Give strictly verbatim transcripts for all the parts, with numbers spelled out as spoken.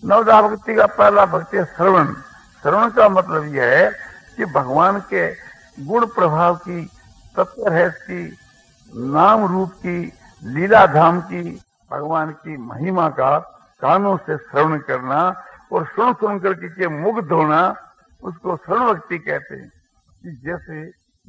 नवधा भक्ति का पहला भक्ति है श्रवण। श्रवण का मतलब यह है कि भगवान के गुण प्रभाव की, तत्व रहस्य की, नाम रूप की, लीला धाम की, भगवान की महिमा का कानों से श्रवण करना और सुन सुन करके के मुग्ध होना, उसको श्रवण भक्ति कहते हैं। कि जैसे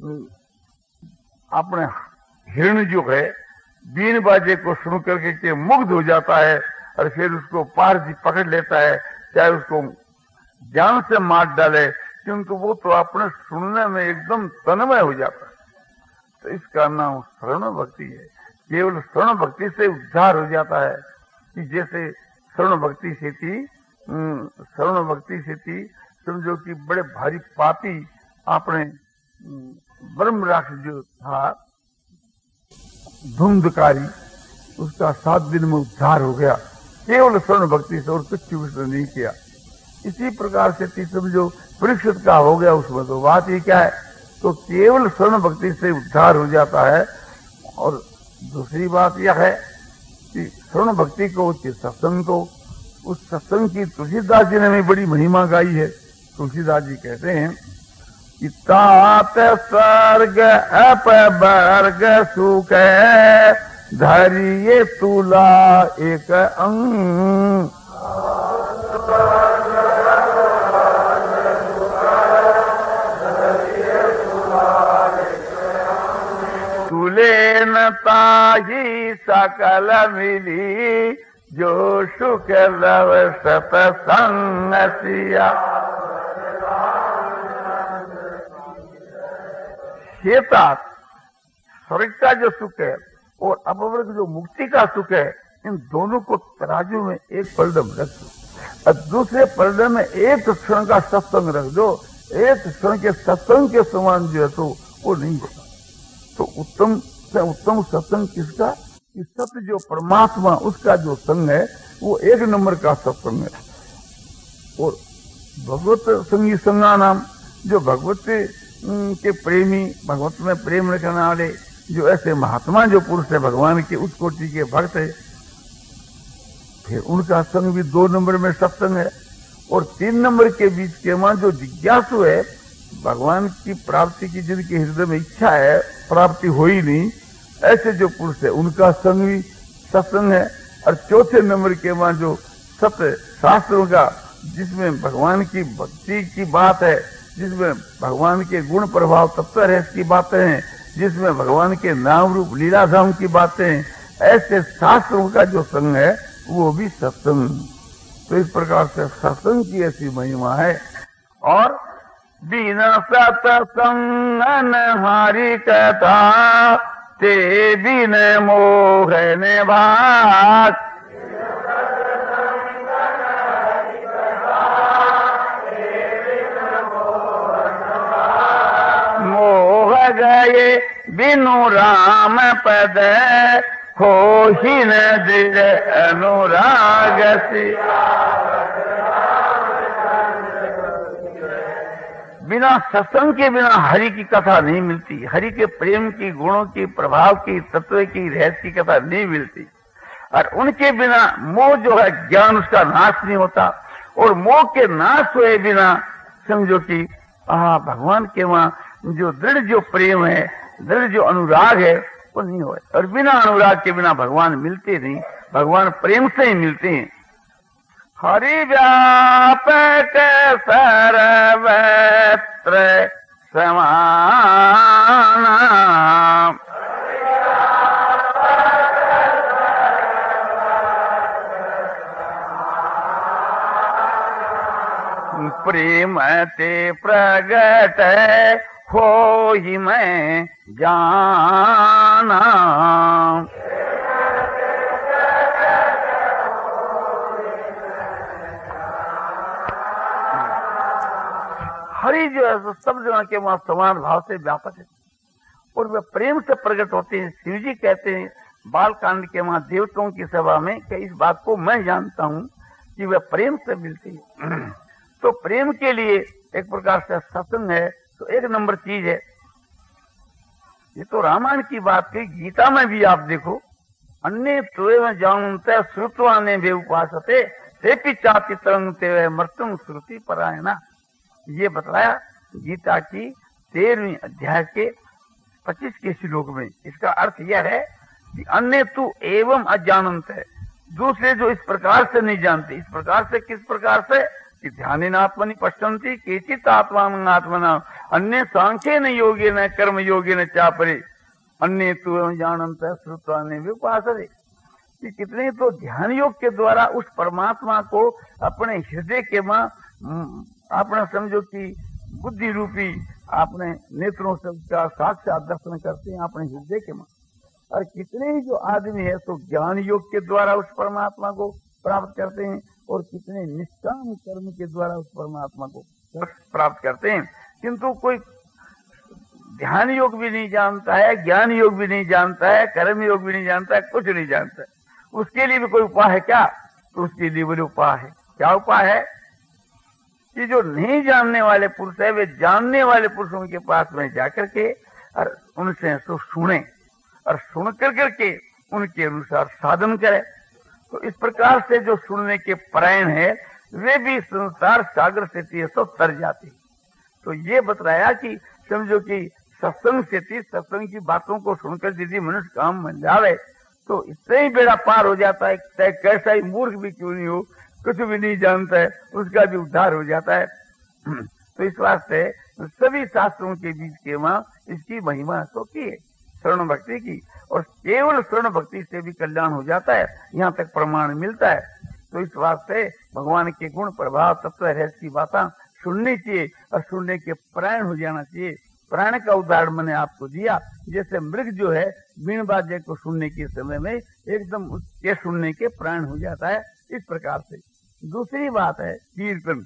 अपने हिरण जो है बीन बाजे को सुन करके के मुग्ध हो जाता है और फिर उसको पारसी पकड़ लेता है, चाहे उसको जान से मार डाले, क्योंकि वो तो अपने सुनने में एकदम तन्मय हो जाता है। तो इसका नाम श्रवण भक्ति है। केवल श्रवण भक्ति से उद्धार हो जाता है। कि जैसे श्रवण भक्ति से थी, श्रवण भक्ति से थी समझो कि बड़े भारी पापी आपने ब्रह्म राक्षस जो था धुंधकारी, उसका सात दिन में उद्धार हो गया केवल श्रवण भक्ति से, और कुछ उसने नहीं किया। इसी प्रकार से थी समझो परीक्षित का हो गया, उसमें तो बात ही क्या है। तो केवल श्रवण भक्ति से उद्धार हो जाता है। और दूसरी बात यह है कि श्रवण भक्ति को, सत्संग को, उस सत्संग की तुलसीदास जी ने भी बड़ी महिमा गाई है। तुलसीदास जी कहते हैं कि तात स्वर्ग अपवर्ग सुख धरिये तुला एक अंग, तुले न ताही सकल मिली जो सुख लव सतसंग सिया। स्वर्ग का जो सुख है और अपवर्ग जो मुक्ति का सुख है, इन दोनों को तराजू में एक पलड़म रख दो और दूसरे पलड़े में एक क्षण का सत्संग रख दो। एक क्षण के सत्संग के समान जो है तो वो नहीं होता। तो उत्तम से उत्तम सत्संग किसका? कि सत्य जो परमात्मा, उसका जो संग है वो एक नंबर का सत्संग है। और भगवत संगी संगा नाम, जो भगवत के प्रेमी, भगवत में प्रेम रखने वाले जो ऐसे महात्मा जो पुरुष है भगवान के, उस कोटि के भक्त है, फिर उनका संग भी दो नंबर में सत्संग है। और तीन नंबर के बीच के वहां जो जिज्ञासु है, भगवान की प्राप्ति की जिनके हृदय में इच्छा है, प्राप्ति हो ही नहीं, ऐसे जो पुरुष है उनका संग भी सत्संग है। और चौथे नंबर के वहां जो सत्य शास्त्रों का, जिसमें भगवान की भक्ति की बात है, जिसमें भगवान के गुण प्रभाव तत्व रहस्य की बातें हैं, जिसमें भगवान के नाम रूप लीला धाम की बातें हैं, ऐसे शास्त्रों का जो संग है वो भी सत्संग। तो इस प्रकार से सत्संग की ऐसी महिमा है। और बिना सत्संग हरि कथा ते बिन मोह ने भाग, मोह गए बिनु राम पद खोही न दिल अनुराग से। बिना सत्संग के बिना हरि की कथा नहीं मिलती। हरि के प्रेम की, गुणों की, प्रभाव की, तत्व की, रहस्य की कथा नहीं मिलती। और उनके बिना मोह जो है ज्ञान, उसका नाश नहीं होता। और मोह के नाश हुए बिना समझो कि आ भगवान के वहां जो दृढ़ जो प्रेम है, दृढ़ जो अनुराग है वो नहीं हो। और बिना अनुराग के बिना भगवान मिलते नहीं, भगवान प्रेम से ही मिलते हैं। हरि व्यापक सर्वत्र समाना, प्रेम ते प्रगट हो ही मैं जाना। हरि जो है सब जगह के वहां समान भाव से व्यापक है और वे प्रेम से प्रकट होते हैं। शिव जी कहते हैं बालकांड के वहां देवताओं की सभा में कि इस बात को मैं जानता हूं कि वे प्रेम से मिलती है। तो प्रेम के लिए एक प्रकार से सत्संग है तो एक नंबर चीज है। ये तो रामायण की बात कही, गीता में भी आप देखो, अन्य त्वेव जानते श्रुत्वा ने भी उपासते सेपि चाति तरंगते मृत्युम श्रुति परायणा। ये बताया गीता की तेरहवीं अध्याय के पच्चीस के श्लोक में। इसका अर्थ यह है कि अन्य तू एवं अज्ञानंत है, दूसरे जो इस प्रकार से नहीं जानते। इस प्रकार से किस प्रकार से कि ध्यानात्मनि पश्यन्ति केचित् आत्मानं आत्मना अन्य सांख्येन योगेन कर्म योगेन चापरे अन्य तू एवं जानंत श्रुत्वा ने विपासते। कि कितने तो ध्यान योग के द्वारा उस परमात्मा को अपने हृदय के मां अपना समझो कि बुद्धि रूपी अपने नेत्रों से उसका साक्षात दर्शन करते हैं अपने हृदय के मां। और कितने ही जो आदमी है तो ज्ञान योग के द्वारा उस परमात्मा को प्राप्त करते हैं और कितने निष्काम कर्म के द्वारा उस परमात्मा को प्राप्त करते हैं। किंतु कोई ध्यान योग भी नहीं जानता है, ज्ञान योग भी नहीं जानता है, कर्म योग भी नहीं जानता है, कुछ नहीं जानता है। उसके लिए भी कोई उपाय है क्या? तो उसके लिए बोले उपाय है। क्या उपाय है? कि जो नहीं जानने वाले पुरुष है वे जानने वाले पुरुषों के पास में जाकर के और उनसे तो सुने और सुन कर करके उनके अनुसार साधन करे। तो इस प्रकार से जो सुनने के परायण है वे भी संसार सागर से तीस तर जाते। तो ये बताया कि समझो कि सत्संग से तीस सत्संग की बातों को सुनकर यदि मनुष्य काम बन जावे तो इससे ही बेड़ा पार हो जाता है। चाहे कैसा ही मूर्ख भी क्यों नहीं हो, कुछ भी नहीं जानता है, उसका भी उद्धार हो जाता है। तो इस वास्ते सभी शास्त्रों के बीच के मां इसकी महिमा तो की है शरण भक्ति की, और केवल शरण भक्ति से भी कल्याण हो जाता है, यहाँ तक प्रमाण मिलता है। तो इस वास्ते भगवान के गुण प्रभाव तत्व रहस्य की बातें सुननी चाहिए और सुनने के प्राण हो जाना चाहिए। प्राण का उदाहरण मैंने आपको दिया, जैसे मृग जो है बीण बाजे को सुनने के समय में एकदम उसके सुनने के प्राण हो जाता है। इस प्रकार से दूसरी बात है कीर्तन।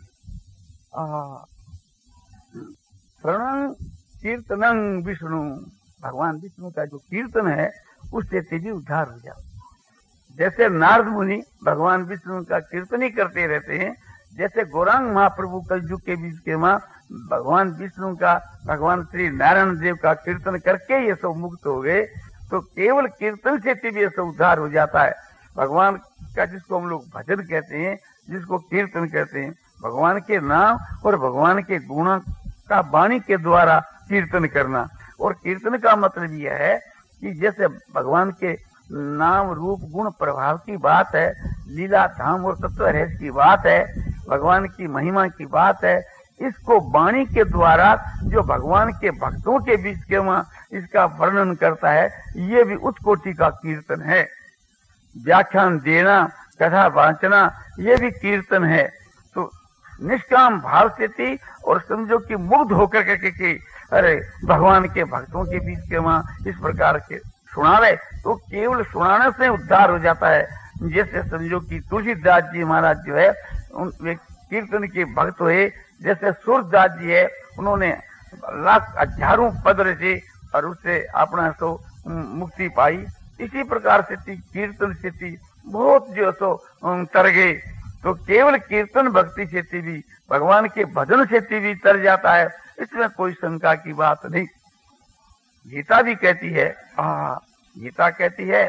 श्रवणं कीर्तनं विष्णु, भगवान विष्णु का जो कीर्तन है उससे तेजी उद्धार हो जाता। जैसे नारद मुनि भगवान विष्णु का कीर्तन ही करते रहते हैं, जैसे गौरांग महाप्रभु कलयुग के बीच के मां भगवान विष्णु का भगवान श्री नारायण देव का कीर्तन करके ये सब मुक्त हो गए। तो केवल कीर्तन से भी ये सब उद्धार हो जाता है। भगवान का जिसको हम लोग भजन कहते हैं, जिसको कीर्तन कहते हैं, भगवान के नाम और भगवान के गुणों का वाणी के द्वारा कीर्तन करना। और कीर्तन का मतलब यह है कि जैसे भगवान के नाम रूप गुण प्रभाव की बात है, लीला धाम और तत्व रहस्य की बात है, भगवान की महिमा की बात है, इसको वाणी के द्वारा जो भगवान के भक्तों के बीच के वहां इसका वर्णन करता है, ये भी उच्च कोटि का कीर्तन है। व्याख्यान देना, कथा वाचना, ये भी कीर्तन है। तो निष्काम भाव से थी और समझो कि मुग्ध होकर के कि अरे भगवान के भक्तों के बीच के वहां इस प्रकार के सुनावे, तो केवल सुनाने से उद्धार हो जाता है। जैसे समझो कि तुलसीदास जी महाराज जो है उन कीर्तन के भक्त हुए, जैसे सूरदास जी है उन्होंने लाख हजारों पद रचे और उससे अपना सो मुक्ति पाई। इसी प्रकार से कीर्तन से बहुत जो सो तर गए। तो केवल कीर्तन भक्ति से भी भगवान के भजन से भी तर जाता है, इसमें कोई शंका की बात नहीं। गीता भी कहती है, हाँ गीता कहती है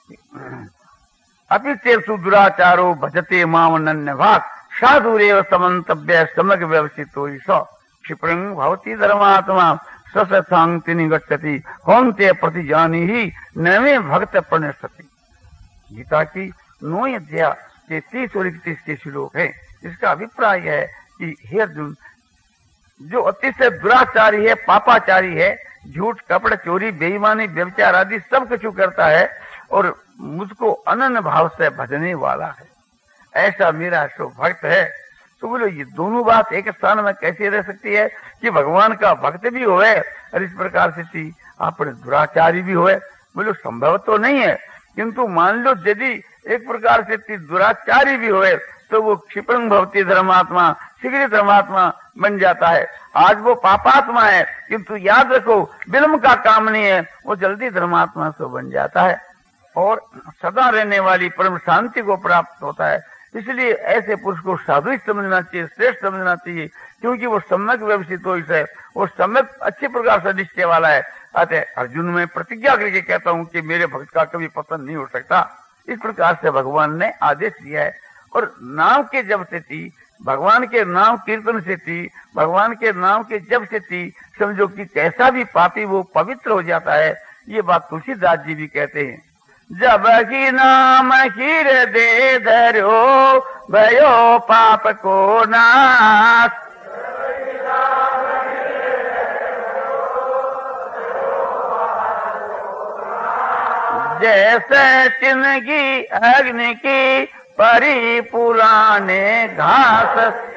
अपितेषु दुराचारो भजते माम अनन्य भाग साधुरेव समन्तव्य समग्र व्यवस्थितो क्षिप्रं भवति धर्मात्मा ससंगति निगच्छति कौन्ते प्रतिजानी ही नवे भक्त प्रणश्यति। गीता की नौ अध्याय के तीस और इकतीस के श्लोक है। इसका अभिप्राय है कि हे अर्जुन, जो अतिशय दुराचारी है, पापाचारी है, झूठ कपड़ चोरी बेईमानी व्यभिचार आदि सब कुछ करता है और मुझको अनन्य भाव से भजने वाला है, ऐसा मेरा सो भक्त है। तो बोलो ये दोनों बात एक स्थान में कैसे रह सकती है कि भगवान का भक्त भी होए और इस प्रकार से अपने दुराचारी भी होए? बोलो संभव तो नहीं है, किंतु मान लो यदि एक प्रकार से दुराचारी भी होए तो वो क्षिप्रं भवति धर्मात्मा, शीघ्र धर्मात्मा बन जाता है। आज वो पापात्मा है, किंतु याद रखो विलंब का काम नहीं है, वो जल्दी धर्मात्मा से बन जाता है और सदा रहने वाली परम शांति को प्राप्त होता है। इसलिए ऐसे पुरुष को साधु समझना चाहिए, श्रेष्ठ समझना चाहिए, क्योंकि वो सम्यक व्यवस्थित हो है, वो सम्यक अच्छे प्रकार से निश्चय वाला है। अतः अर्जुन में प्रतिज्ञा करके कहता हूँ कि मेरे भक्त का कभी पतन नहीं हो सकता। इस प्रकार से भगवान ने आदेश दिया है। और नाम के जब से थी, भगवान के नाम कीर्तन से थी, भगवान के नाम के जब से थी, समझो कि कैसा भी पापी वो पवित्र हो जाता है। ये बात तुलसीदास जी भी कहते हैं। जब की नाम हीर दे धरो भयो पाप को नाश, जैसे चिन्हगी अग्नि की परी पुराने घास।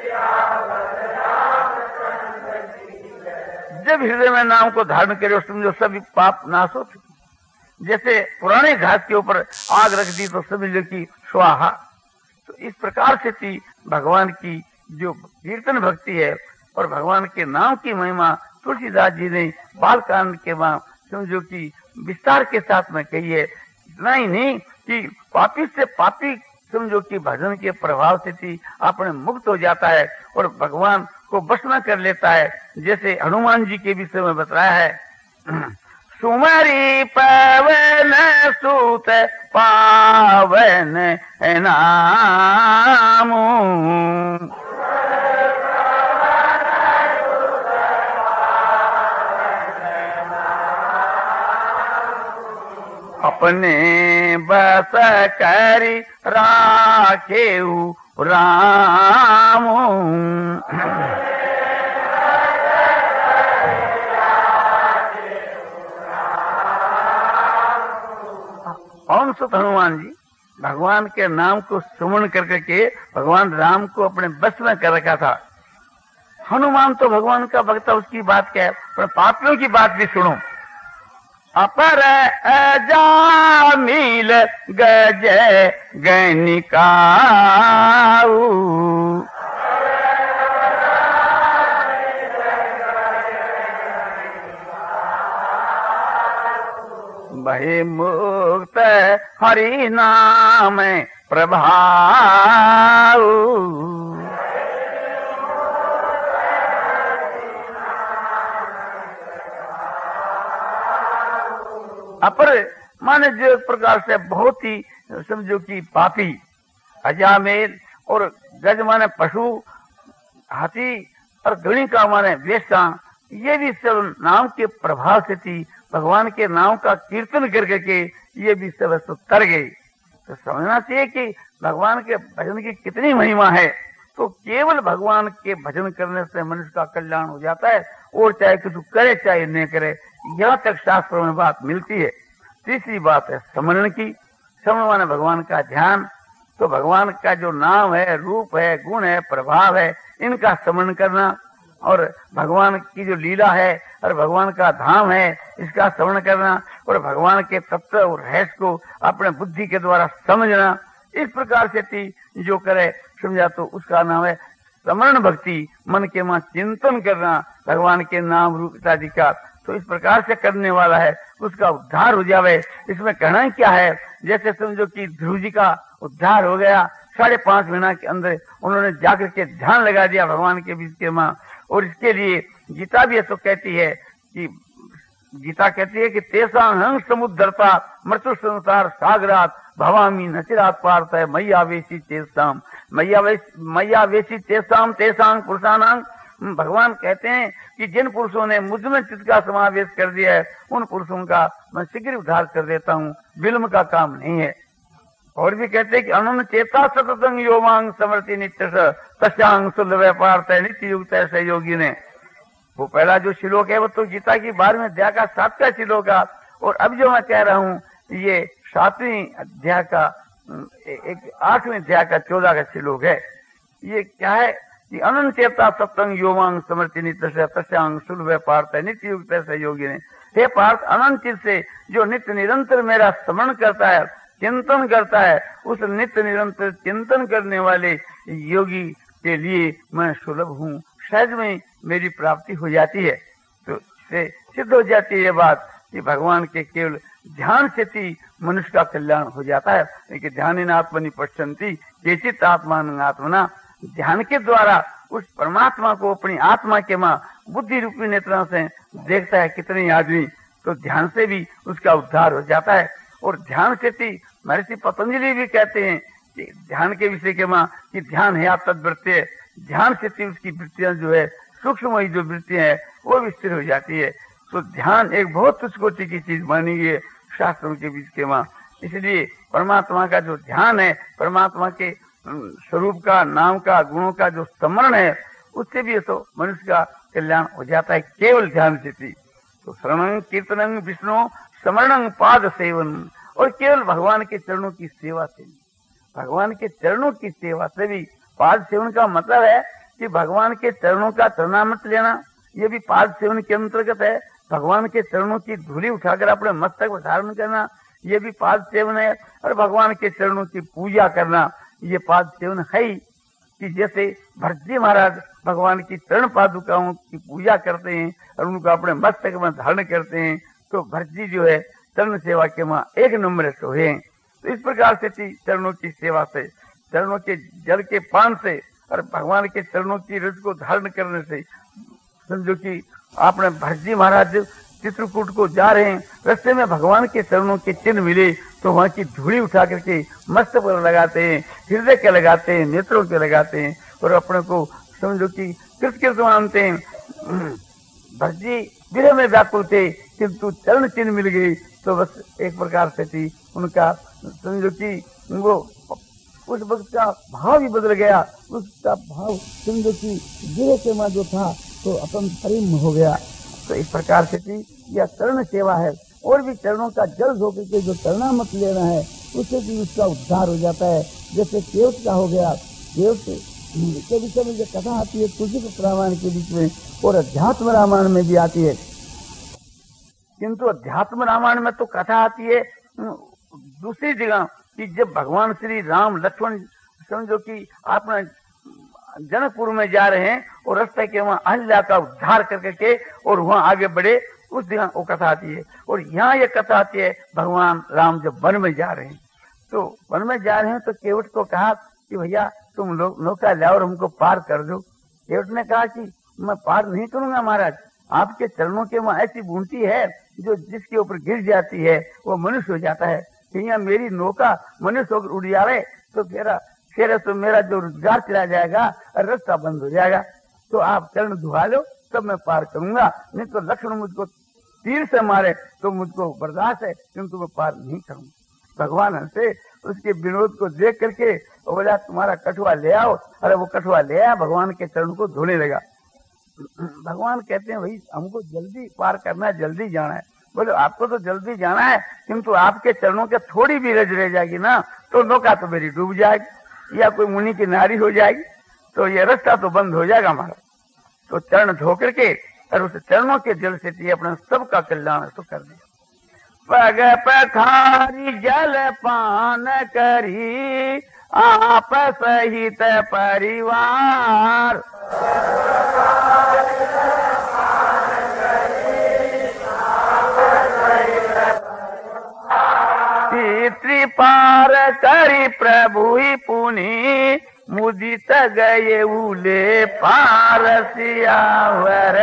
जब हृदय में नाम को धारण करे समझो सभी पाप नाश होते। जैसे पुराने घास के ऊपर आग रख दी तो समझो कि स्वाहा। तो इस प्रकार से थी भगवान की जो कीर्तन भक्ति है और भगवान के नाम की महिमा तुलसीदास जी ने बालकांड के बाद समझो कि विस्तार के साथ में कही है। इतना ही नहीं कि पापी से पापी समझो कि भजन के प्रभाव से थी अपने मुक्त हो जाता है और भगवान को बस में कर लेता है। जैसे हनुमान जी के विषय में बताया है, सुमरी पवन सूत पावन नाम, अपने बस करी राखेऊ राम। कौन सुत हनुमान जी भगवान के नाम को सुमन कर करके भगवान राम को अपने बस में कर रखा था। हनुमान तो भगवान का भक्त है, उसकी बात क्या है, पर पापियों की बात भी सुनो। अपर अजामिल गज गनिकाऊ, बहे मुक्त हरि नाम प्रभाऊ। अपर माने जो प्रकार से बहुत ही समझो कि पापी, अजामेल और गज माने पशु, हाथी और गणिका माने वेश्या, ये भी सब नाम के प्रभाव से थी भगवान के नाम का कीर्तन कर करके ये भी सब तो तर गए। तो समझना चाहिए कि भगवान के भजन की कितनी महिमा है। तो केवल भगवान के भजन करने से मनुष्य का कल्याण हो जाता है, और चाहे कुछ करे चाहे न करे, यहाँ तक शास्त्रों में बात मिलती है। तीसरी बात है स्मरण की। स्मरण माने भगवान का ध्यान। तो भगवान का जो नाम है, रूप है, गुण है, प्रभाव है, इनका स्मरण करना, और भगवान की जो लीला है और भगवान का धाम है इसका श्रवण करना, और भगवान के तत्व और रहस्य को अपने बुद्धि के द्वारा समझना। इस प्रकार से थी जो करे समझा तो उसका नाम है स्मरण भक्ति। मन के मां चिंतन करना भगवान के नाम रूप इत्यादि का। तो इस प्रकार से करने वाला है उसका उद्धार हो जावे। इसमें कहना क्या है, जैसे समझो कि ध्रुव जी का उद्धार हो गया, साढ़े पांच महीना के अंदर उन्होंने जाकर के ध्यान लगा दिया भगवान के बीच के मां। और इसके लिए गीता भी तो कहती है कि गीता कहती है कि तेसा हंग समुद्रता मृत्यु संसार सागरात भवामी नचिरात पार्थ है मैयावेशी चेष्टाम मैयावेशी चेष्टाम तेसांग पुरुषानांग। भगवान कहते हैं कि जिन पुरुषों ने मुझ में चित्त का समावेश कर दिया है उन पुरुषों का मैं शीघ्र उद्धार कर देता हूँ, विलम्ब का काम नहीं है। और भी कहते हैं कि अनंत चेता सततंग योमांग समर्ति नित्य तस्यांग शुद्ध व्यापार नित्य युक्त सहयोगी ने। वो पहला जो श्लोक है वो तो गीता की बारहवीं अध्याय का सातवां श्लोक है, और अब जो मैं कह रहा हूँ ये सातवीं अध्याय का एक आठवीं अध्याय का चौदह का श्लोक है। ये क्या है कि अनंत चेता सत्संग योमांग समर्ति नित्य तस्यांग शुद्ध व्यापार नित्य युक्त सहयोगी ने। हे पार्थ, अनंत चित्त से जो नित्य निरंतर मेरा स्मरण करता है, चिंतन करता है, उस नित्य निरंतर चिंतन करने वाले योगी के लिए मैं सुलभ हूँ, सहज में मेरी प्राप्ति हो जाती है। तो से सिद्ध हो जाती है ये बात कि भगवान के केवल ध्यान से ही मनुष्य का कल्याण हो जाता है। लेकिन ध्यान आत्मनि पश्यन्ति केचित आत्मान आत्मना। ध्यान के द्वारा उस परमात्मा को अपनी आत्मा के मां बुद्धि रूपी नेत्रों से देखता है कितने आदमी, तो ध्यान से भी उसका उद्धार हो जाता है। और ध्यान से ही महर्षि पतंजलि भी कहते हैं ध्यान के विषय के मां कि ध्यान है आप तद्वृत्ति, ध्यान से उसकी वृत्तियां जो है सूक्ष्म जो वृत्तियां है वो भी स्थिर हो जाती है। तो ध्यान एक बहुत तुच्छ कोटि की चीज मानी गई है शास्त्रों के बीच के मां। इसलिए परमात्मा का जो ध्यान है, परमात्मा के स्वरूप का, नाम का, गुणों का जो स्मरण है, उससे भी तो मनुष्य का कल्याण हो जाता है केवल ध्यान से थी। तो श्रवण कीर्तन विष्णु स्मरण पाद सेवन, और केवल भगवान के चरणों की सेवा से, भगवान के चरणों की सेवा से भी। पाद सेवन का मतलब है कि भगवान के चरणों का चरणामृत लेना, ये भी पाद सेवन के अंतर्गत है। भगवान के चरणों की धूली उठाकर अपने मस्तक पर धारण करना, ये भी पाद सेवन है। और भगवान के चरणों की पूजा करना, ये पाद सेवन है ही। कि जैसे भरतजी महाराज भगवान की चरण पादुकाओं की पूजा करते हैं और उनको अपने मस्तक में धारण करते हैं, तो भरतजी जो है चरण सेवा के मां एक नंबर से हुए। तो इस प्रकार से चरणों की सेवा से, चरणों के जल के पान से और भगवान के चरणों की रज को धारण करने से, समझो कि आपने भरतजी महाराज चित्रकूट को जा रहे हैं, रास्ते में भगवान के चरणों के चिन्ह मिले तो वहां की धूली उठा करके मस्तक पर लगाते हैं, हृदय के लगाते हैं, नेत्रों के लगाते हैं और अपने को समझो कि कृतकृत मानते हैं। भरतजी विरह में व्याकुल थे, किंतु चरण चिन्ह मिल गई तो बस एक प्रकार से थी उनका, समझो कि वो उस वक्त का भाव ही बदल गया। उसका भाव समझो कि विरह के मां जो था तो अपन प्रेम हो गया। तो इस प्रकार से थी यह चरण सेवा है। और भी चरणों का जल धोकर के जो चरणामृत लेना है, उससे भी उसका उद्धार हो जाता है। जैसे केवट का हो गया, केवट के विषय में जो कथा आती है तुलसी रामायण के बीच में, और अध्यात्म रामायण में भी आती है। किंतु अध्यात्म रामायण में तो कथा आती है दूसरी जगह कि जब भगवान श्री राम लक्ष्मण समझो कि आपने जनकपुर में जा रहे हैं और रास्ते के वहां अहिल्या का उद्धार करके के और वहां आगे बढ़े, उस दिन वो कथा आती है। और यहाँ ये कथा आती है भगवान राम जब वन में जा रहे हैं, तो वन में जा रहे हैं तो केवट को कहा कि भैया तुम लोग नौका लाओ और हमको पार कर दो। केवट ने कहा कि मैं पार नहीं करूंगा महाराज, आपके चरणों के वहां ऐसी बूंटी है जो जिसके ऊपर गिर जाती है वो मनुष्य हो जाता है। यहाँ मेरी नौका मनुष्य होकर उड़ जाए तो फिर फिर तो मेरा जो रोजगार चला जाएगा और रास्ता बंद हो जाएगा। तो आप चरण धुआ लो तब मैं पार करूंगा, नहीं तो लक्ष्मण मुझको तीर से मारे तो मुझको बर्दाश्त है, किंतु मैं पार नहीं करूंगा। भगवान हंसे, उसके विनोद को देख करके बोला तुम्हारा कठुआ ले आओ। अरे वो कठुआ ले आया, भगवान के चरण को धोने लगा। भगवान कहते हैं भाई हमको जल्दी पार करना है, जल्दी जाना है। बोले आपको तो जल्दी जाना है, किंतु आपके चरणों के थोड़ी भी रज रह जाएगी ना तो नौका तो मेरी डूब जाएगी या कोई मुनि की नारी हो जाएगी, तो ये रास्ता तो बंद हो जाएगा हमारा। तो चरण धो करके और उस चरणों के जल से अपना सबका कल्याण तो कर दिया। पग पखारी जल पान करी आप सहित परिवार, त्रिपार करी प्रभु ही पुनि मुदित गए उले पार सियावर।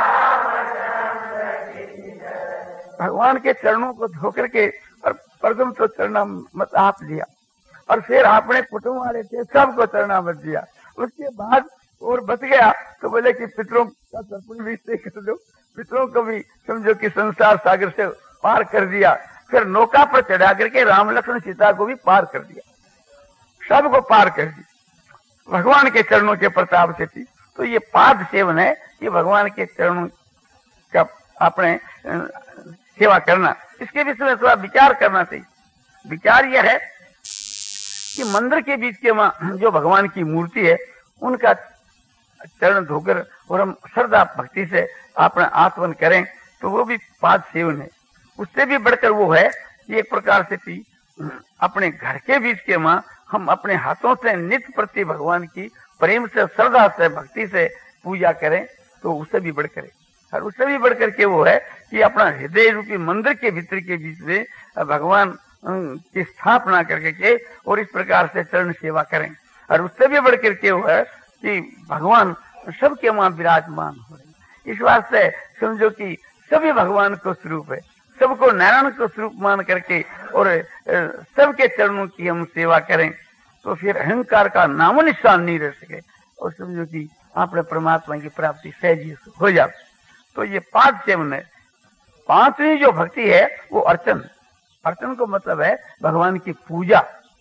भगवान के चरणों को धोकर के और प्रथम तो चरणा मत आप लिया और फिर आपने कुटुंब वाले थे सबको चरणा मत दिया। उसके बाद और बच गया तो बोले कि पितरों का तर्पण भी से कर दो, पितरों को भी समझो कि संसार सागर से पार कर दिया। फिर नौका पर चढ़ा करके राम लक्ष्मण सीता को भी पार कर दिया, सबको पार कर दिया भगवान के चरणों के प्रताप से थी। तो ये पाद सेवन है, ये भगवान के चरणों का अपने सेवा करना। इसके विषय में थोड़ा विचार करना चाहिए। विचार यह है कि मंदिर के बीच के वहां जो भगवान की मूर्ति है उनका चरण धोकर और हम श्रद्धा भक्ति से अपना आत्मन करें तो वो भी पाद सेवन है। उससे भी बढ़कर वो है कि एक प्रकार से थी अपने घर के बीच के वहां हम अपने हाथों से नित्य प्रति भगवान की प्रेम से श्रद्धा से भक्ति से पूजा करें तो उससे भी बढ़कर, और उससे भी बढ़कर के वो है कि अपना हृदय रूपी मंदिर के भीतर के बीच में भगवान की स्थापना करके के और इस प्रकार से चरण सेवा करें। और उससे भी बढ़कर के वो है कि भगवान सबके वहां विराजमान हो रहे। इस बात से समझो कि सभी भगवान को स्वरूप है, सबको नारायण को स्वरूप मान करके और सबके चरणों की हम सेवा करें तो फिर अहंकार का नामो निशान नहीं रह सके और समझो कि आपने परमात्मा की प्राप्ति सहज हो जाती। तो ये पांच सेवन है। पांचवी जो भक्ति है वो अर्चन। अर्चन को मतलब है भगवान की पूजा,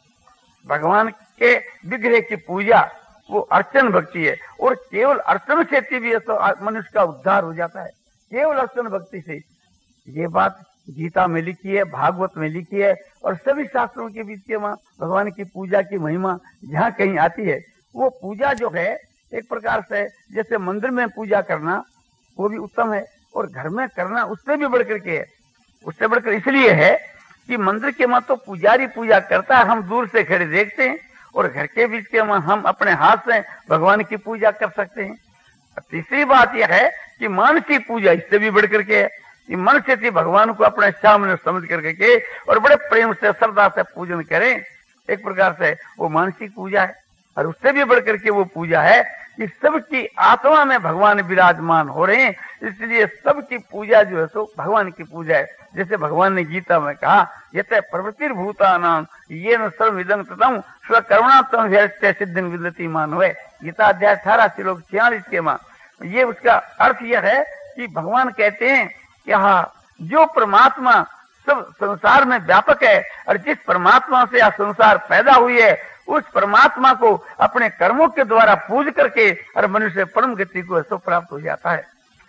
भगवान के विग्रह की पूजा, वो अर्चन भक्ति है। और केवल अर्चन से भी तो मनुष्य का उद्धार हो जाता है, केवल अर्चन भक्ति से। ये बात गीता में लिखी है, भागवत में लिखी है और सभी शास्त्रों के बीच के वहां भगवान की पूजा की महिमा जहाँ कहीं आती है, वो पूजा जो है एक प्रकार से जैसे मंदिर में पूजा करना वो भी उत्तम है और घर में करना उससे भी बढ़कर के है। उससे बढ़कर इसलिए है कि मंदिर के वहां तो पुजारी पूजा करता है, हम दूर से खड़े देखते हैं, और घर के बीच के वहां हम अपने हाथ से भगवान की पूजा कर सकते हैं। तीसरी बात यह है कि मानसिक पूजा इससे भी बढ़कर के है कि मन से भगवान को अपने सामने समझ करके के और बड़े प्रेम से श्रद्धा से पूजन करें, एक प्रकार से वो मानसिक पूजा है। और उससे भी बढ़कर के वो पूजा है कि सबकी आत्मा में भगवान विराजमान हो रहे हैं, इसलिए सबकी पूजा जो है सो भगवान की पूजा है। जैसे भगवान ने गीता में कहा, यते प्रवृत्तिर्भूतानां येन सर्वमिदं ततं स्वकरुणात्मं ह्यस्य सिद्धिं विदति मानवे। गीता अध्याय अठारह श्लोक छियालीस के मां ये उसका अर्थ यह है कि भगवान कहते हैं कि हाँ, जो परमात्मा सब संसार में व्यापक है और जिस परमात्मा से यह संसार पैदा हुई है, उस परमात्मा को अपने कर्मों के द्वारा पूज करके और मनुष्य परम गति को ऐसा प्राप्त हो जाता है।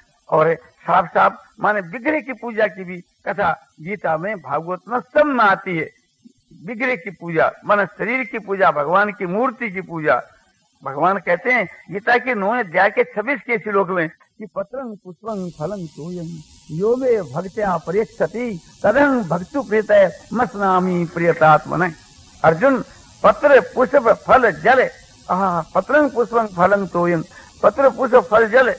और साफ साफ माने विग्रह की पूजा की भी कथा गीता में भागवत में सब में आती है। विग्रह की पूजा माने शरीर की पूजा, भगवान की मूर्ति की पूजा। भगवान कहते हैं गीता के नौवें अध्याय के छब्बीस के श्लोक में कि पत्रं पुष्पं फलं तोयं यो मे भक्त्या परेक्षति तदं भक्तु प्रीतये मस्नामि प्रियतात्मने। अर्जुन, पत्र पुष्प फल जल, पत्रं पुष्पं फलं तोयं, पत्र पुष्प फल जल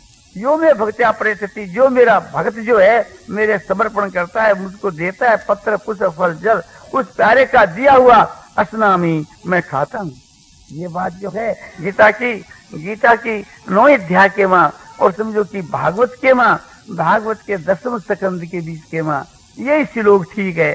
यो में भक्त्या परेक्षति, जो मेरा भक्त जो है मेरे समर्पण करता है, मुझको देता है पत्र पुष्प फल जल, उस प्यारे का दिया हुआ अस्नामी मैं खाता हूँ। ये बात जो है गीता की गीता की नौ अध्याय के माँ और समझो कि भागवत के माँ भागवत के दसम स्कंद के बीच के माँ यही श्लोक ठीक है।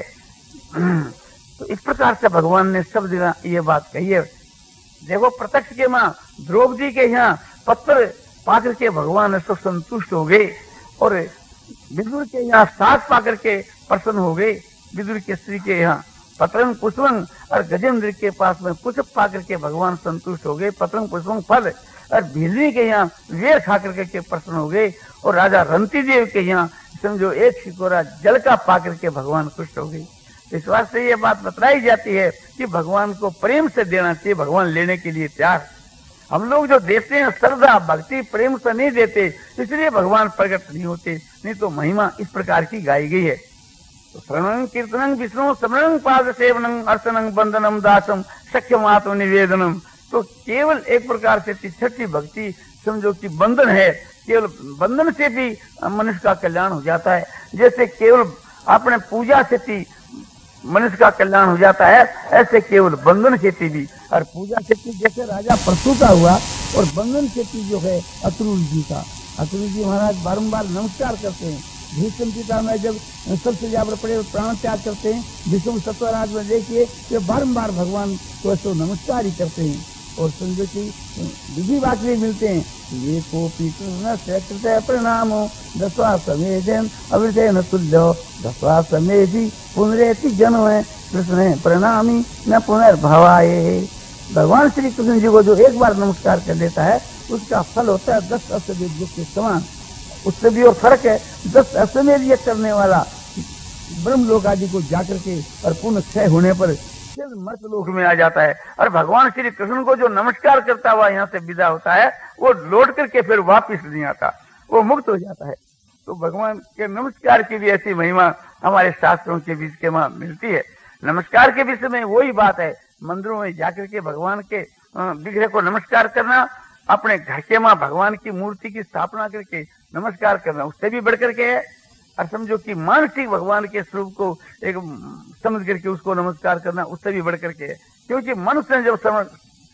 तो इस प्रकार से भगवान ने सब जगह ये बात कही है। देखो प्रत्यक्ष के माँ द्रौपदी के यहाँ पत्र पाकर के भगवान सब संतुष्ट हो गए और विदुर के यहाँ साथ पाकर के प्रसन्न हो गए। विदुर के स्त्री के यहाँ पत्रंग पुष्पंग और गजेंद्र के पास में पुष्प पाकर के भगवान संतुष्ट हो गए, पत्रंग पुष्पंग फल। और भीलनी के यहाँ वेर खा करके के प्रसन्न हो गए और राजा रंती देव के यहाँ समझो एक शिकोरा जल का पाकर के भगवान खुश हो गए। इस बात से ये बात बतलाई जाती है कि भगवान को प्रेम से देना चाहिए, भगवान लेने के लिए तैयार। हम लोग जो देते हैं श्रद्धा भक्ति प्रेम से नहीं देते, इसलिए भगवान प्रकट नहीं होते। नहीं तो महिमा इस प्रकार की गाई गई है। तो श्रवणं कीर्तनं विष्णु स्मरणं पाद सेवनं अर्चनं बंदनम दासम सख्यमात्म निवेदनम। तो केवल एक प्रकार से छठी भक्ति समझो कि बंधन है, केवल बंधन से भी मनुष्य का कल्याण हो जाता है। जैसे केवल अपने पूजा से मनुष्य का कल्याण हो जाता है, ऐसे केवल बंधन से भी। और पूजा से जैसे राजा परशु का हुआ और बंधन से जो है अतुल जी का, अतुल जी महाराज बारम्बार नमस्कार करते हैं। भीष्म पिता में जब सबसे ज्यादा पड़े प्राण त्याग करते हैं, भीष्म सत्वराज में देखिए कि बारम्बार भगवान को ऐसे नमस्कार ही करते हैं। और समझो कि विधि बात भी मिलते हैं, ये कोपी कृत प्रणाम दसवा समेधन अवृतन तुल्यो दसवा समेधि पुनरेति जन्म है कृष्ण प्रणामी न पुनर्भवाए। भगवान श्री कृष्ण जी को जो एक बार नमस्कार कर देता है उसका फल होता है दस अश्वमेध यज्ञ के समान। उससे भी और फर्क है, दस अश्वमेध यज्ञ करने वाला ब्रह्म लोक आदि को जाकर के और पुनः क्षय होने पर मर्त लोक में आ जाता है। और भगवान श्री कृष्ण को जो नमस्कार करता हुआ यहाँ से विदा होता है वो लौट करके फिर वापिस नहीं आता, वो मुक्त हो जाता है। तो भगवान के नमस्कार की भी ऐसी महिमा हमारे शास्त्रों के बीच के वहां मिलती है। नमस्कार के विषय में वही बात है, मंदिरों में जाकर के भगवान के विग्रह को नमस्कार करना, अपने घर के वहां भगवान की मूर्ति की स्थापना करके नमस्कार करना, उससे भी बढ़कर के है। और समझो कि मानसिक भगवान के स्वरूप को एक समझ करके उसको नमस्कार करना, उससे भी बढ़कर के है। क्योंकि मन से जब समझ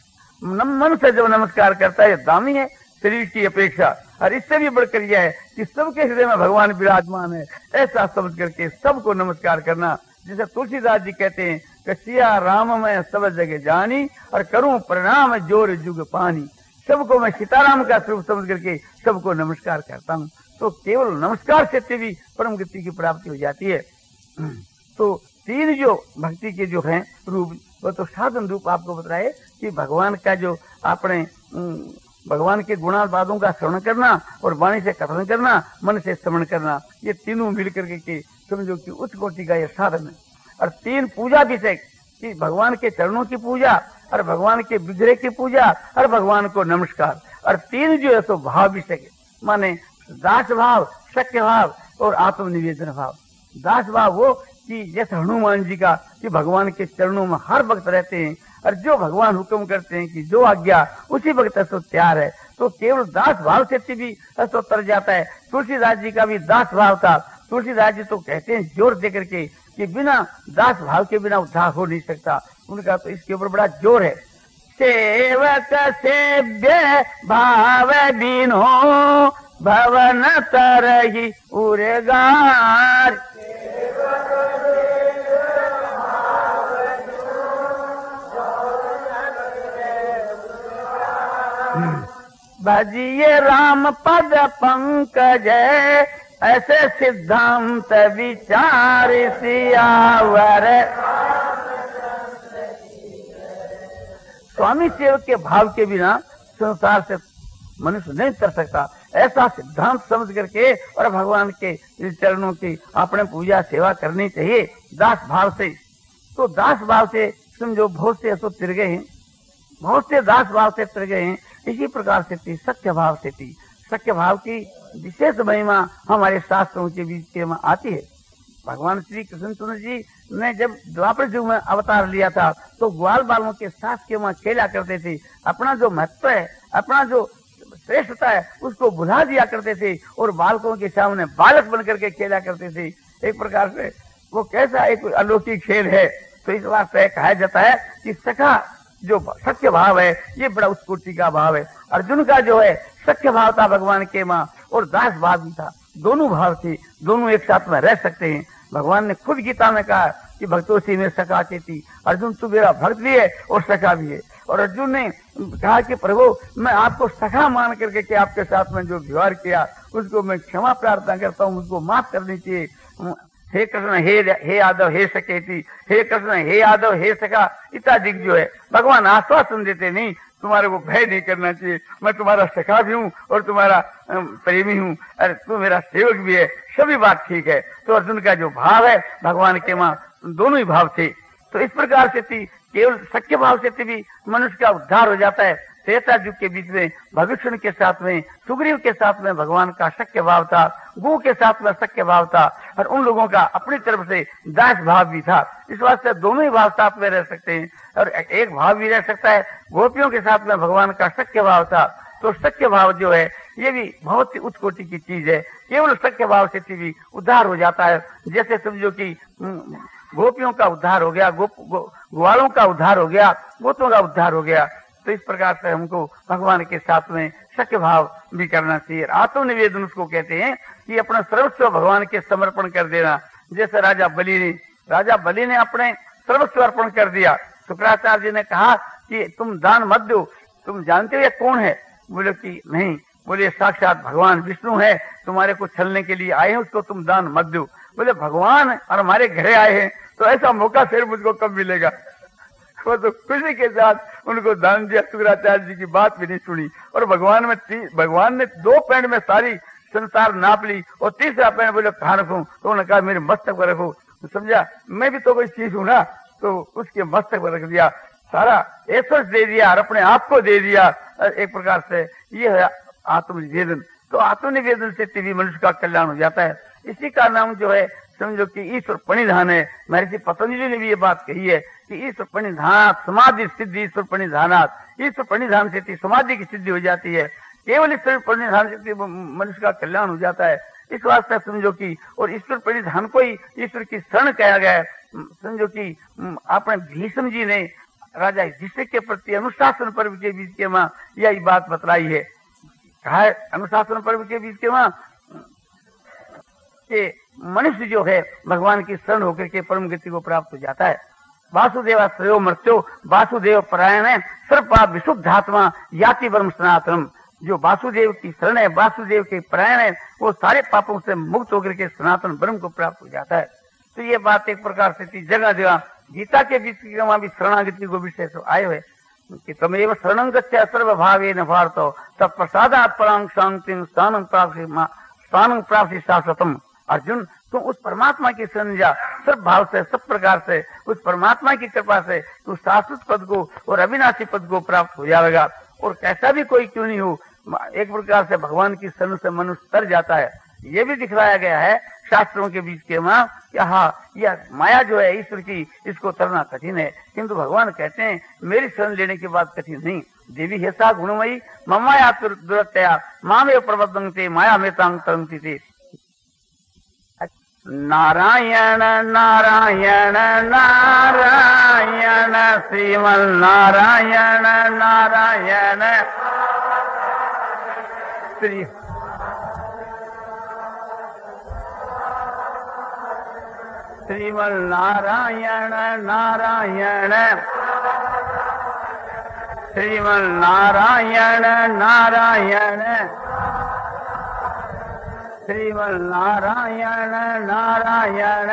मन से जब नमस्कार करता है दामी है शरीर की अपेक्षा। और इससे भी बढ़कर यह है कि सबके हृदय में भगवान विराजमान है, ऐसा समझ करके सबको नमस्कार करना। जैसे तुलसीदास जी कहते हैं कसिया राम में सब जगह जानी और करूं प्रणाम जोर जुग पानी। सबको मैं सीताराम का स्वरूप समझ करके सबको नमस्कार करता हूँ। तो केवल नमस्कार से भी परम गति की प्राप्ति हो जाती है। तो तीन जो भक्ति के जो हैं रूप, वो तो साधन रूप आपको बताए कि भगवान का जो आपने भगवान के गुणाबादों का श्रवण करना और वाणी से कथन करना, मन से श्रवण करना, ये तीनों मिलकर के समझो कि उच्च कोटि का ये साधन है। और तीन पूजा विषय कि भगवान के चरणों की पूजा और भगवान के विग्रह की पूजा और भगवान को नमस्कार। और तीन जो है तो भाव विषय माने दास भाव, शक्य भाव और आत्मनिवेदन भाव। दास भाव वो कि जैसे हनुमान जी का कि भगवान के चरणों में हर वक्त रहते हैं और जो भगवान हुक्म करते हैं कि जो आज्ञा उसी वक्त तो तैयार है। तो केवल दास भाव से भी तो तर जाता है। तुलसीदास जी का भी दास भाव था। तुलसीदास जी तो कहते हैं जोर देकर के कि बिना दास भाव के बिना उद्धार हो नहीं सकता। उनका तो इसके ऊपर बड़ा जोर है। सेवक सेव्य भाव बिनो भवन तरहि उरेगार। भजिए राम पद पंकज ऐसे सिद्धांत विचार सियावर। स्वामी सेवक के भाव के बिना संसार से मनुष्य नहीं कर सकता। ऐसा सिद्धांत समझ करके और भगवान के चरणों की अपने पूजा सेवा करनी चाहिए दास भाव से। तो दास भाव से समझो बहुत से ऐसो तिर गए हैं, बहुत से दास भाव से तिर गए हैं। इसी प्रकार से थी सत्य भाव से थी। सत्य भाव की विशेष महिमा हमारे शास्त्रों के बीच में आती है। भगवान श्री कृष्ण जी ने जब द्वापर युग में अवतार लिया था तो ग्वाल बालों के साथ के वहां खेला करते थे। अपना जो महत्व है, अपना जो श्रेष्ठता है उसको भुला दिया करते थे और बालकों के सामने बालक बन करके खेला करते थे। एक प्रकार से वो कैसा एक अलौकिक खेल है। तो इस बात से कहा जाता है कि सखा जो सत्य भाव है ये बड़ा उत्कोटि का भाव है। अर्जुन का जो है सत्य भाव था भगवान के माँ और दास भाव भी था। दोनों भाव थे, दोनों एक साथ में रह सकते हैं। भगवान ने खुद गीता में कहा कि भक्तों से में सखा थी। अर्जुन तू मेरा भक्त भी है और सखा भी है। और अर्जुन ने कहा कि प्रभु मैं आपको सखा मान करके कि आपके साथ में जो व्यवहार किया उसको मैं क्षमा प्रार्थना करता हूँ, उसको माफ करनी चाहिए। हे कृष्ण हे हे यादव हे सकेती, हे कृष्ण हे यादव हे सखा इत्यादि जो है भगवान आश्वासन देते नहीं, तुम्हारे को भय नहीं करना चाहिए। मैं तुम्हारा सखा भी हूँ और तुम्हारा प्रेमी हूँ, अरे तू मेरा सेवक भी है, सभी बात ठीक है। तो अर्जुन का जो भाव है भगवान के माँ दोनों ही भाव थे। तो इस प्रकार से थी केवल सत्य भाव से भी मनुष्य का उद्धार हो जाता है। त्रेता युग के बीच में भविष्य के साथ में सुग्रीव के साथ में भगवान का सत्य भाव था, गो के साथ में सत्य भाव था और उन लोगों का अपनी तरफ से दास भाव भी था। इस वास्ते दोनों ही भाव साथ में रह सकते हैं और एक भाव भी रह सकता है। गोपियों के साथ में भगवान का सत्य भाव था। तो सत्य भाव जो है ये भी बहुत ही उत्कोटि की चीज है। केवल सत्य भाव से भी उद्धार हो जाता है। जैसे समझो कि गोपियों का उद्धार हो गया, गो, गो, ग्वालों का उद्धार हो गया, गोतों का उद्धार हो गया। तो इस प्रकार से हमको भगवान के साथ में सत्य भाव भी करना चाहिए। आत्मनिवेदन उसको कहते हैं कि अपना सर्वस्व भगवान के समर्पण कर देना। जैसे राजा बलि ने राजा बलि ने अपने सर्वस्व अर्पण कर दिया। शुक्राचार्य जी ने कहा कि तुम दान मत दो, तुम जानते हो ये कौन है? बोले कि नहीं। बोले साक्षात भगवान विष्णु है, तुम्हारे को छलने के लिए आए हैं, उसको तुम दान मत दो। बोले भगवान और हमारे घरे आए हैं तो ऐसा मौका फिर मुझको कब मिलेगा? वो तो खुशी के साथ उनको दान दिया। शुक्राचार्य जी की बात भी नहीं सुनी और भगवान में भगवान ने दो पैंट में सारी संसार नाप ली और तीसरा पैंट बोले कहाँ रखूं? तो उन्होंने कहा मेरे मस्तक पर रखो। तो समझा मैं भी तो कोई चीज हूं ना, तो उसके मस्तक पर रख दिया। सारा ऐश्वर्य दे दिया और अपने आप को दे दिया। एक प्रकार से ये है आत्मनिवेदन। तो आत्मनिवेदन से भी मनुष्य का कल्याण हो जाता है। इसी का नाम जो है समझो कि ईश्वर प्रणिधान है। महर्षि पतंजलि ने भी ये बात कही है कि ईश्वर प्रणिधान समाधि सिद्धि ईश्वर प्रणिधानात। ईश्वर प्रणिधान से समाधि की सिद्धि हो जाती है। केवल ईश्वर प्रणिधान से मनुष्य का कल्याण हो जाता है। इस वास्ते समझो कि और ईश्वर प्रणिधान को ही ईश्वर की शरण कहा गया है। समझो कि आपने भीष्म जी ने राजा युधिष्ठिर के प्रति अनुशासन पर्व के बीच के माँ यही बात बतलाई है। कहा है अनुशासन पर्व के बीच के माँ कि मनुष्य जो है भगवान की शरण होकर के परम गति को प्राप्त हो जाता है। वासुदेव श्रेयो मृत्यो वासुदेव परायण सर्वपाप विशुद्धात्मा याति ब्रह्म सनातनम। जो वासुदेव की शरण है, वासुदेव के परायण है, वो सारे पापों से मुक्त होकर के सनातन ब्रह्म को प्राप्त हो जाता है। तो ये बात एक प्रकार से थी। जगह जगह गीता के बीच भी शरणागति को विषय तो आए हुए कि तमेव शरणं गच्छ सर्वभावेन भारत तत्प्रसादात् परां शांतिं स्थानं प्राप्ति स्थानं प्राप्ति शाश्वतम। अर्जुन, तुम उस परमात्मा की शरण जा, सब भाव से, सब प्रकार से उस परमात्मा की कृपा से तू शाश्वत पद को और अविनाशी पद को प्राप्त हो जाएगा। और कैसा भी कोई क्यों नहीं हो, एक प्रकार से भगवान की शरण से मनुष्य तर जाता है। ये भी दिखलाया गया है शास्त्रों के बीच के मां कि हाँ, यह माया जो है ईश्वर की, इसको तरना कठिन है, किंतु भगवान कहते हैं मेरी शरण लेने के बाद कठिन नहीं। देवी हेसा गुणमयी ममाया दुरत्या मामे प्रबद्धंते माया में तांग तरंती थे। नारायण नारायण नारायण श्रीमन नारायण नारायण श्री श्रीमन नारायण नारायण श्रीमन नारायण नारायण श्रीमन नारायण नारायण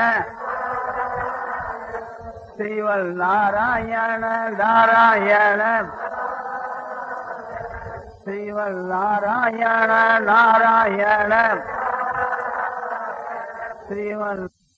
श्रीमन नारायण नारायण श्रीमन नारायण नारायण श्रीमन